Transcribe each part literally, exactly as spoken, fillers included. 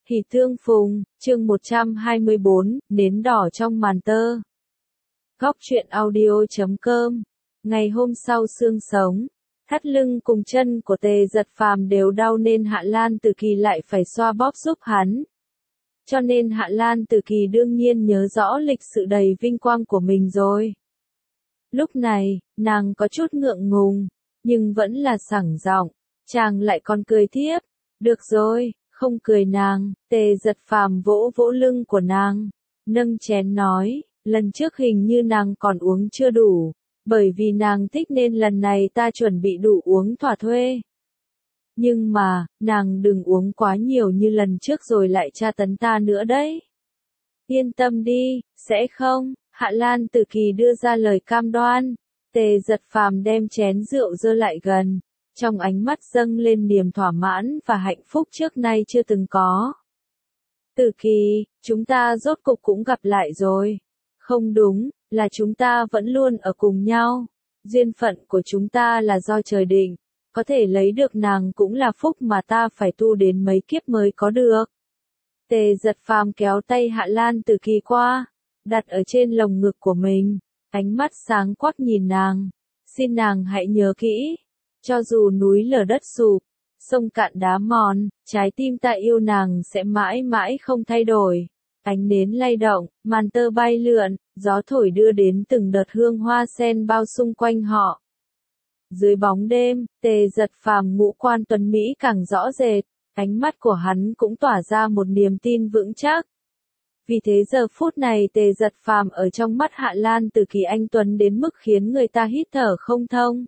Hỉ tương phùng, chương một trăm hai mươi bốn, nến đỏ trong màn tơ. Góc truyện audio chấm com. Ngày hôm sau xương sống, thắt lưng cùng chân của Tề Giật Phàm đều đau nên Hạ Lan Tử Kỳ lại phải xoa bóp giúp hắn. Cho nên Hạ Lan Tử Kỳ đương nhiên nhớ rõ lịch sự đầy vinh quang của mình rồi. Lúc này, nàng có chút ngượng ngùng, nhưng vẫn là sảng giọng, chàng lại còn cười tiếp. Được rồi, không cười nàng. Tề Giật Phàm vỗ vỗ lưng của nàng, nâng chén nói, lần trước hình như nàng còn uống chưa đủ, bởi vì nàng thích nên lần này ta chuẩn bị đủ uống thỏa thuê. Nhưng mà, nàng đừng uống quá nhiều như lần trước rồi lại tra tấn ta nữa đấy. Yên tâm đi, sẽ không. Hạ Lan Tử Kỳ đưa ra lời cam đoan. Tề Giật Phàm đem chén rượu dơ lại gần, trong ánh mắt dâng lên niềm thỏa mãn và hạnh phúc trước nay chưa từng có. Tử Kỳ, chúng ta rốt cục cũng gặp lại rồi. Không đúng, là chúng ta vẫn luôn ở cùng nhau. Duyên phận của chúng ta là do trời định, có thể lấy được nàng cũng là phúc mà ta phải tu đến mấy kiếp mới có được. Tề Giật Phàm kéo tay Hạ Lan Tử Kỳ qua, đặt ở trên lồng ngực của mình, ánh mắt sáng quắc nhìn nàng. Xin nàng hãy nhớ kỹ, cho dù núi lở đất sụp, sông cạn đá mòn, trái tim ta yêu nàng sẽ mãi mãi không thay đổi. Ánh nến lay động, màn tơ bay lượn, gió thổi đưa đến từng đợt hương hoa sen bao xung quanh họ. Dưới bóng đêm, Tề Giật Phàm ngũ quan tuấn mỹ càng rõ rệt, ánh mắt của hắn cũng tỏa ra một niềm tin vững chắc. Vì thế giờ phút này Tề Giật Phàm ở trong mắt Hạ Lan Tử Kỳ anh tuấn đến mức khiến người ta hít thở không thông.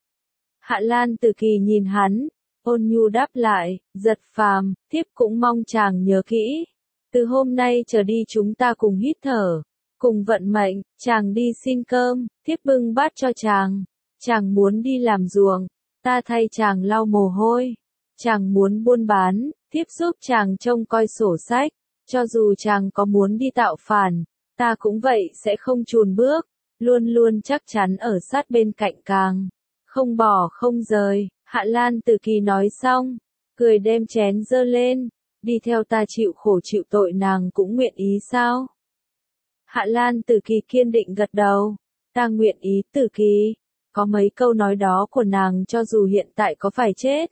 Hạ Lan Tử Kỳ nhìn hắn, ôn nhu đáp lại, Giật Phàm, thiếp cũng mong chàng nhớ kỹ. Từ hôm nay trở đi chúng ta cùng hít thở, cùng vận mệnh. Chàng đi xin cơm, thiếp bưng bát cho chàng. Chàng muốn đi làm ruộng, ta thay chàng lau mồ hôi. Chàng muốn buôn bán, thiếp giúp chàng trông coi sổ sách. Cho dù chàng có muốn đi tạo phản, ta cũng vậy sẽ không chùn bước, luôn luôn chắc chắn ở sát bên cạnh càng, không bỏ không rời. Hạ Lan Tử Kỳ nói xong, cười đem chén dơ lên, đi theo ta chịu khổ chịu tội nàng cũng nguyện ý sao? Hạ Lan Tử Kỳ kiên định gật đầu, ta nguyện ý. Tử Kỳ, có mấy câu nói đó của nàng cho dù hiện tại có phải chết,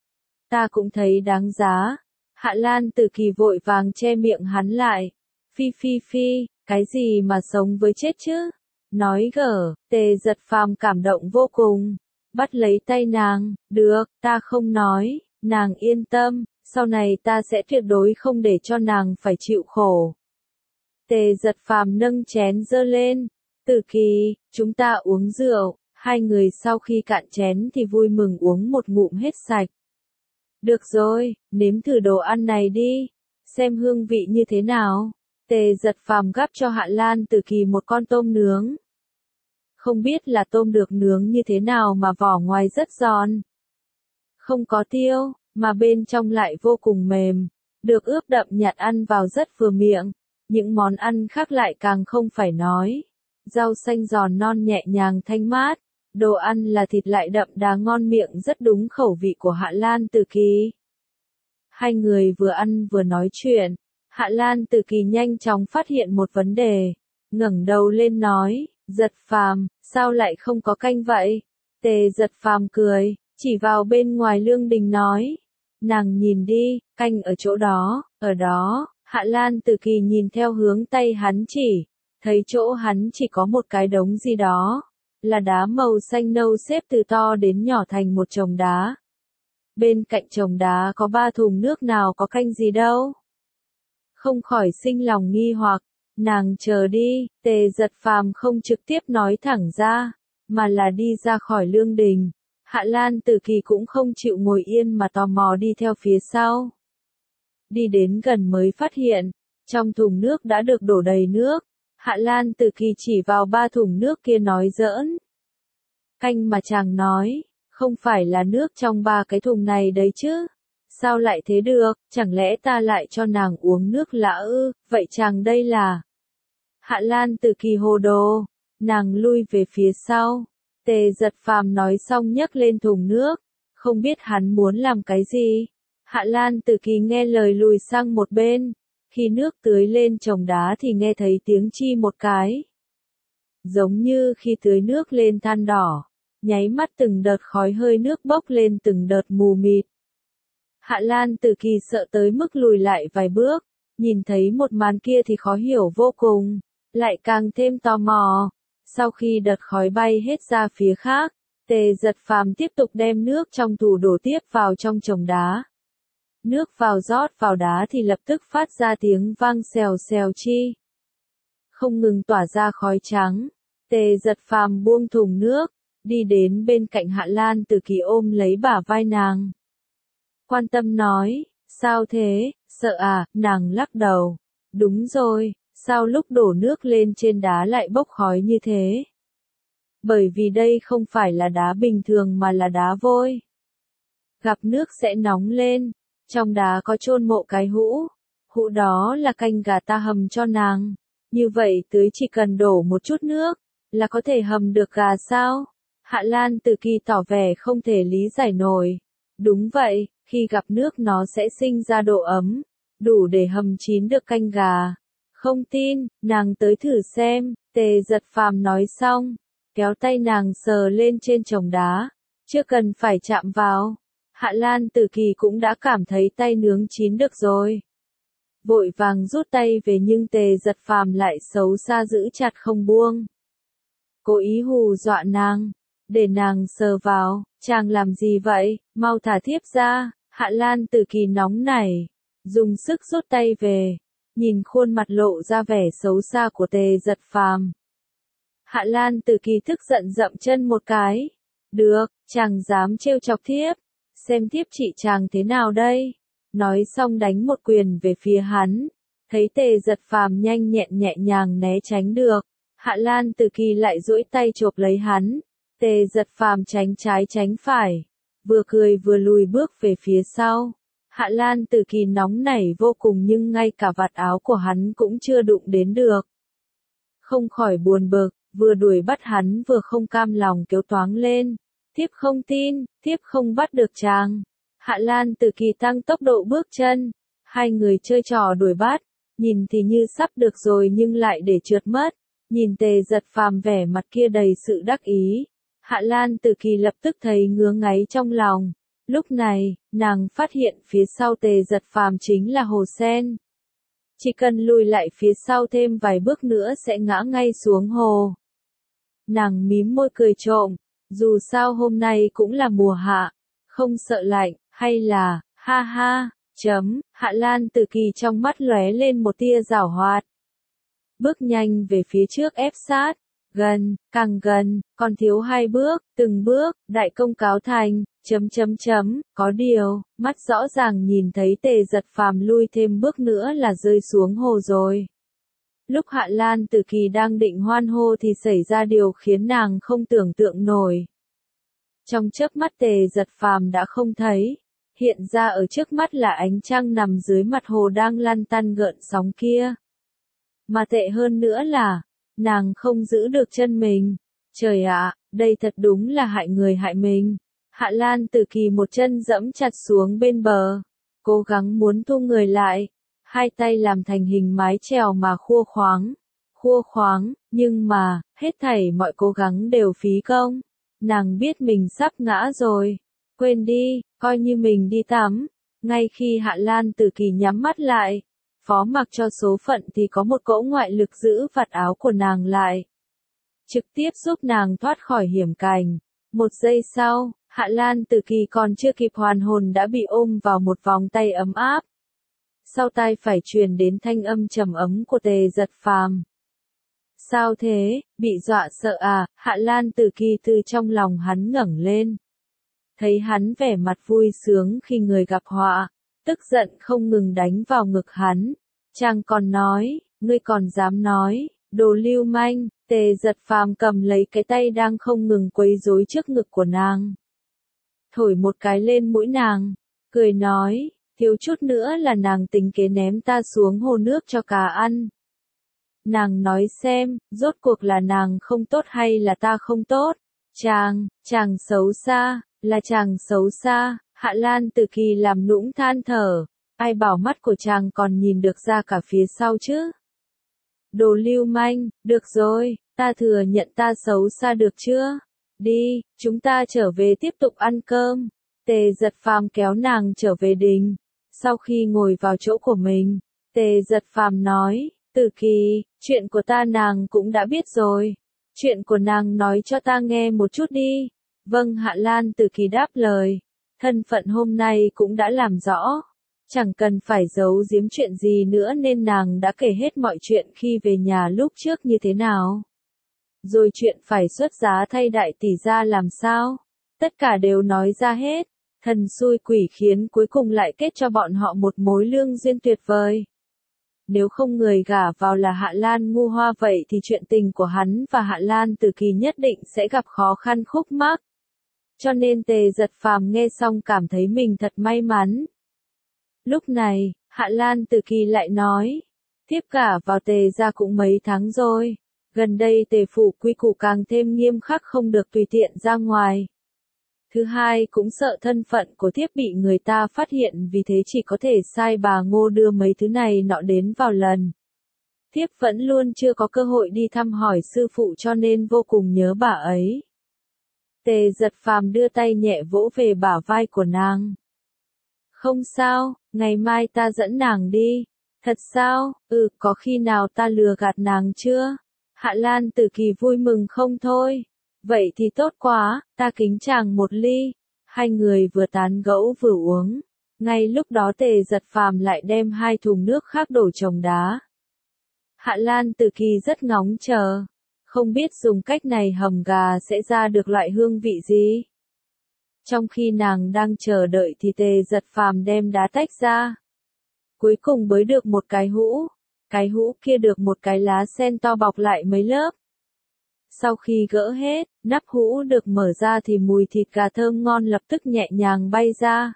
ta cũng thấy đáng giá. Hạ Lan Tử Kỳ vội vàng che miệng hắn lại. Phi phi phi, cái gì mà sống với chết chứ? Nói gở. Tề Giật Phàm cảm động vô cùng, bắt lấy tay nàng, được, ta không nói, nàng yên tâm, sau này ta sẽ tuyệt đối không để cho nàng phải chịu khổ. Tề Giật Phàm nâng chén dơ lên, Tử Kỳ, chúng ta uống rượu. Hai người sau khi cạn chén thì vui mừng uống một ngụm hết sạch. Được rồi, nếm thử đồ ăn này đi, xem hương vị như thế nào. Tề Giật Phàm gắp cho Hạ Lan Tử Kỳ một con tôm nướng. Không biết là tôm được nướng như thế nào mà vỏ ngoài rất giòn, không có tiêu, mà bên trong lại vô cùng mềm, được ướp đậm nhạt ăn vào rất vừa miệng. Những món ăn khác lại càng không phải nói. Rau xanh giòn non nhẹ nhàng thanh mát. Đồ ăn là thịt lại đậm đà ngon miệng rất đúng khẩu vị của Hạ Lan Tử Kỳ. Hai người vừa ăn vừa nói chuyện. Hạ Lan Tử Kỳ nhanh chóng phát hiện một vấn đề. Ngẩng đầu lên nói, Giật Phàm, sao lại không có canh vậy? Tề Giật Phàm cười, chỉ vào bên ngoài lương đình nói. Nàng nhìn đi, canh ở chỗ đó, ở đó. Hạ Lan Tử Kỳ nhìn theo hướng tay hắn chỉ, thấy chỗ hắn chỉ có một cái đống gì đó. Là đá màu xanh nâu xếp từ to đến nhỏ thành một chồng đá. Bên cạnh chồng đá có ba thùng nước nào có canh gì đâu. Không khỏi sinh lòng nghi hoặc, nàng chờ đi. Tề Giật Phàm không trực tiếp nói thẳng ra, mà là đi ra khỏi lương đình. Hạ Lan Tử Kỳ cũng không chịu ngồi yên mà tò mò đi theo phía sau. Đi đến gần mới phát hiện, trong thùng nước đã được đổ đầy nước. Hạ Lan Tử Kỳ chỉ vào ba thùng nước kia nói giỡn. Canh mà chàng nói, không phải là nước trong ba cái thùng này đấy chứ? Sao lại thế được, chẳng lẽ ta lại cho nàng uống nước lã ư, vậy chàng đây là... Hạ Lan Tử Kỳ hồ đồ, nàng lui về phía sau. Tề Giật Phàm nói xong nhấc lên thùng nước, không biết hắn muốn làm cái gì. Hạ Lan Tử Kỳ nghe lời lùi sang một bên. Khi nước tưới lên chồng đá thì nghe thấy tiếng chi một cái. Giống như khi tưới nước lên than đỏ, nháy mắt từng đợt khói hơi nước bốc lên từng đợt mù mịt. Hạ Lan Tử Kỳ sợ tới mức lùi lại vài bước, nhìn thấy một màn kia thì khó hiểu vô cùng, lại càng thêm tò mò. Sau khi đợt khói bay hết ra phía khác, Tề Giật Phàm tiếp tục đem nước trong tủ đổ tiếp vào trong chồng đá. Nước vào rót vào đá thì lập tức phát ra tiếng vang xèo xèo chi. Không ngừng tỏa ra khói trắng. Tề Giật Phàm buông thùng nước, đi đến bên cạnh Hạ Lan Tử Kỳ ôm lấy bả vai nàng. Quan tâm nói, sao thế, sợ à, nàng lắc đầu. Đúng rồi, sao lúc đổ nước lên trên đá lại bốc khói như thế? Bởi vì đây không phải là đá bình thường mà là đá vôi. Gặp nước sẽ nóng lên, trong đá có chôn mộ cái hũ, hũ đó là canh gà ta hầm cho nàng. Như vậy tưới chỉ cần đổ một chút nước, là có thể hầm được gà sao? Hạ Lan Tử Kỳ tỏ vẻ không thể lý giải nổi. Đúng vậy, khi gặp nước nó sẽ sinh ra độ ấm, đủ để hầm chín được canh gà. Không tin, nàng tới thử xem, Tề Giật Phàm nói xong, kéo tay nàng sờ lên trên chồng đá, chưa cần phải chạm vào. Hạ Lan Tử Kỳ cũng đã cảm thấy tay nướng chín được rồi. Vội vàng rút tay về nhưng Tề Giật Phàm lại xấu xa giữ chặt không buông. Cố ý hù dọa nàng, để nàng sờ vào, chàng làm gì vậy, mau thả thiếp ra. Hạ Lan Tử Kỳ nóng nảy, dùng sức rút tay về, nhìn khuôn mặt lộ ra vẻ xấu xa của Tề Giật Phàm. Hạ Lan Tử Kỳ tức giận dậm chân một cái. Được, chàng dám trêu chọc thiếp, xem thiếp trị chàng thế nào đây. Nói xong đánh một quyền về phía hắn, thấy Tề Giật Phàm nhanh nhẹn nhẹ nhàng né tránh được. Hạ Lan Tử Kỳ lại duỗi tay chộp lấy hắn, Tề Giật Phàm tránh trái tránh phải, vừa cười vừa lùi bước về phía sau. Hạ Lan Tử Kỳ nóng nảy vô cùng nhưng ngay cả vạt áo của hắn cũng chưa đụng đến được. Không khỏi buồn bực, vừa đuổi bắt hắn vừa không cam lòng kéo toáng lên. Thiếp không tin, thiếp không bắt được chàng. Hạ Lan Tử Kỳ tăng tốc độ bước chân, hai người chơi trò đuổi bắt, nhìn thì như sắp được rồi nhưng lại để trượt mất. Nhìn Tề Giật Phàm vẻ mặt kia đầy sự đắc ý, Hạ Lan Tử Kỳ lập tức thấy ngứa ngáy trong lòng. Lúc này, nàng phát hiện phía sau Tề Giật Phàm chính là Hồ Sen. Chỉ cần lùi lại phía sau thêm vài bước nữa sẽ ngã ngay xuống hồ. Nàng mím môi cười trộm, dù sao hôm nay cũng là mùa hạ, không sợ lạnh, hay là, ha ha, chấm, Hạ Lan Tử Kỳ trong mắt lóe lên một tia giảo hoạt. Bước nhanh về phía trước ép sát, gần, càng gần, còn thiếu hai bước, từng bước, đại công cáo thành, chấm chấm chấm, có điều, mắt rõ ràng nhìn thấy Tề Giật Phàm lui thêm bước nữa là rơi xuống hồ rồi. Lúc Hạ Lan Tử Kỳ đang định hoan hô thì xảy ra điều khiến nàng không tưởng tượng nổi. Trong chớp mắt Tề Giật Phàm đã không thấy, hiện ra ở trước mắt là ánh trăng nằm dưới mặt hồ đang lăn tăn gợn sóng kia. Mà tệ hơn nữa là, nàng không giữ được chân mình. Trời ạ, đây thật đúng là hại người hại mình. Hạ Lan Tử Kỳ một chân dẫm chặt xuống bên bờ, cố gắng muốn thu người lại, hai tay làm thành hình mái chèo mà khua khoáng, khua khoáng, nhưng mà, hết thảy mọi cố gắng đều phí công. Nàng biết mình sắp ngã rồi, quên đi, coi như mình đi tắm. Ngay khi Hạ Lan Tử Kỳ nhắm mắt lại, phó mặc cho số phận thì có một cỗ ngoại lực giữ vạt áo của nàng lại, trực tiếp giúp nàng thoát khỏi hiểm cảnh. Một giây sau, Hạ Lan Tử Kỳ còn chưa kịp hoàn hồn đã bị ôm vào một vòng tay ấm áp. Sau tai phải truyền đến thanh âm trầm ấm của Tề Giật Phàm. Sao thế, bị dọa sợ à? Hạ Lan Tử Kỳ từ trong lòng hắn ngẩng lên. Thấy hắn vẻ mặt vui sướng khi người gặp họa, tức giận không ngừng đánh vào ngực hắn. Chàng còn nói, ngươi còn dám nói, đồ lưu manh. Tề Giật Phàm cầm lấy cái tay đang không ngừng quấy rối trước ngực của nàng, thổi một cái lên mũi nàng, cười nói, thiếu chút nữa là nàng tính kế ném ta xuống hồ nước cho cá ăn. Nàng nói xem, rốt cuộc là nàng không tốt hay là ta không tốt? Chàng, chàng xấu xa, là chàng xấu xa. Hạ Lan Tử Kỳ làm nũng than thở, ai bảo mắt của chàng còn nhìn được ra cả phía sau chứ. Đồ lưu manh, được rồi, ta thừa nhận ta xấu xa được chưa? Đi, chúng ta trở về tiếp tục ăn cơm. Tề Giật Phàm kéo nàng trở về đình. Sau khi ngồi vào chỗ của mình, Tề Giật Phàm nói, Tử Kỳ, chuyện của ta nàng cũng đã biết rồi. Chuyện của nàng nói cho ta nghe một chút đi. Vâng, Hạ Lan Tử Kỳ đáp lời. Thân phận hôm nay cũng đã làm rõ. Chẳng cần phải giấu giếm chuyện gì nữa nên nàng đã kể hết mọi chuyện khi về nhà lúc trước như thế nào. Rồi chuyện phải xuất giá thay đại tỷ ra làm sao. Tất cả đều nói ra hết. Thần xui quỷ khiến cuối cùng lại kết cho bọn họ một mối lương duyên tuyệt vời. Nếu không người gả vào là Hạ Lan Ngu Hoa vậy thì chuyện tình của hắn và Hạ Lan Tử Kỳ nhất định sẽ gặp khó khăn khúc mắc. Cho nên Tề Giật Phàm nghe xong cảm thấy mình thật may mắn. Lúc này, Hạ Lan Tử Kỳ lại nói, thiếp gả vào Tề gia cũng mấy tháng rồi. Gần đây Tề phủ quy củ càng thêm nghiêm khắc không được tùy tiện ra ngoài. Thứ hai cũng sợ thân phận của thiếp bị người ta phát hiện vì thế chỉ có thể sai bà Ngô đưa mấy thứ này nọ đến vào lần. Thiếp vẫn luôn chưa có cơ hội đi thăm hỏi sư phụ cho nên vô cùng nhớ bà ấy. Tề Giật Phàm đưa tay nhẹ vỗ về bả vai của nàng. Không sao, ngày mai ta dẫn nàng đi. Thật sao? Ừ, có khi nào ta lừa gạt nàng chưa? Hạ Lan Tử Kỳ vui mừng không thôi. Vậy thì tốt quá, ta kính chàng một ly. Hai người vừa tán gẫu vừa uống. Ngay lúc đó Tề Giật Phàm lại đem hai thùng nước khác đổ chồng đá. Hạ Lan Tử Kỳ rất ngóng chờ. Không biết dùng cách này hầm gà sẽ ra được loại hương vị gì. Trong khi nàng đang chờ đợi thì Tề Giật Phàm đem đá tách ra. Cuối cùng bới được một cái hũ. Cái hũ kia được một cái lá sen to bọc lại mấy lớp. Sau khi gỡ hết, nắp hũ được mở ra thì mùi thịt gà thơm ngon lập tức nhẹ nhàng bay ra.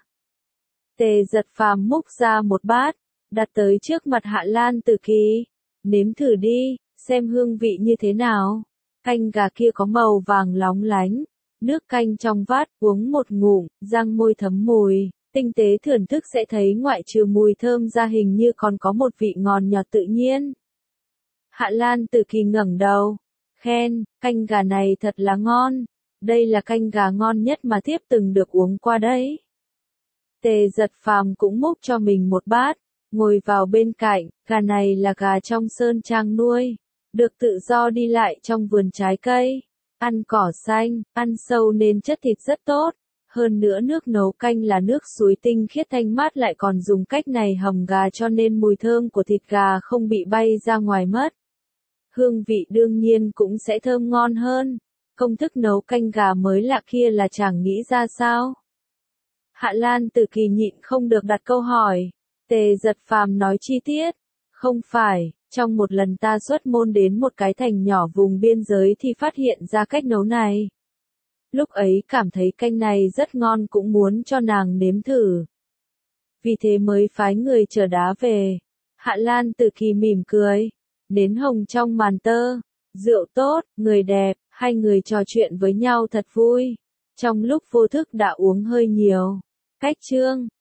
Tề Giật Phàm múc ra một bát, đặt tới trước mặt Hạ Lan Tử Kỳ. Nếm thử đi, xem hương vị như thế nào. Canh gà kia có màu vàng lóng lánh. Nước canh trong vát, uống một ngụm, răng môi thấm mùi. Tinh tế thưởng thức sẽ thấy ngoại trừ mùi thơm ra hình như còn có một vị ngon nhọt tự nhiên. Hạ Lan Tử Kỳ ngẩng đầu, khen, canh gà này thật là ngon. Đây là canh gà ngon nhất mà thiếp từng được uống qua đấy. Tề Giật Phàm cũng múc cho mình một bát, ngồi vào bên cạnh, gà này là gà trong sơn trang nuôi, được tự do đi lại trong vườn trái cây, ăn cỏ xanh, ăn sâu nên chất thịt rất tốt. Hơn nữa nước nấu canh là nước suối tinh khiết thanh mát lại còn dùng cách này hầm gà cho nên mùi thơm của thịt gà không bị bay ra ngoài mất. Hương vị đương nhiên cũng sẽ thơm ngon hơn. Công thức nấu canh gà mới lạ kia là chàng nghĩ ra sao? Hạ Lan Tử Kỳ nhịn không được đặt câu hỏi. Tề Giật Phàm nói chi tiết. Không phải, trong một lần ta xuất môn đến một cái thành nhỏ vùng biên giới thì phát hiện ra cách nấu này. Lúc ấy cảm thấy canh này rất ngon cũng muốn cho nàng nếm thử. Vì thế mới phái người chở đá về. Hạ Lan Tử Kỳ mỉm cười. Nến hồng trong màn tơ. Rượu tốt, người đẹp, hai người trò chuyện với nhau thật vui. Trong lúc vô thức đã uống hơi nhiều. Cách chương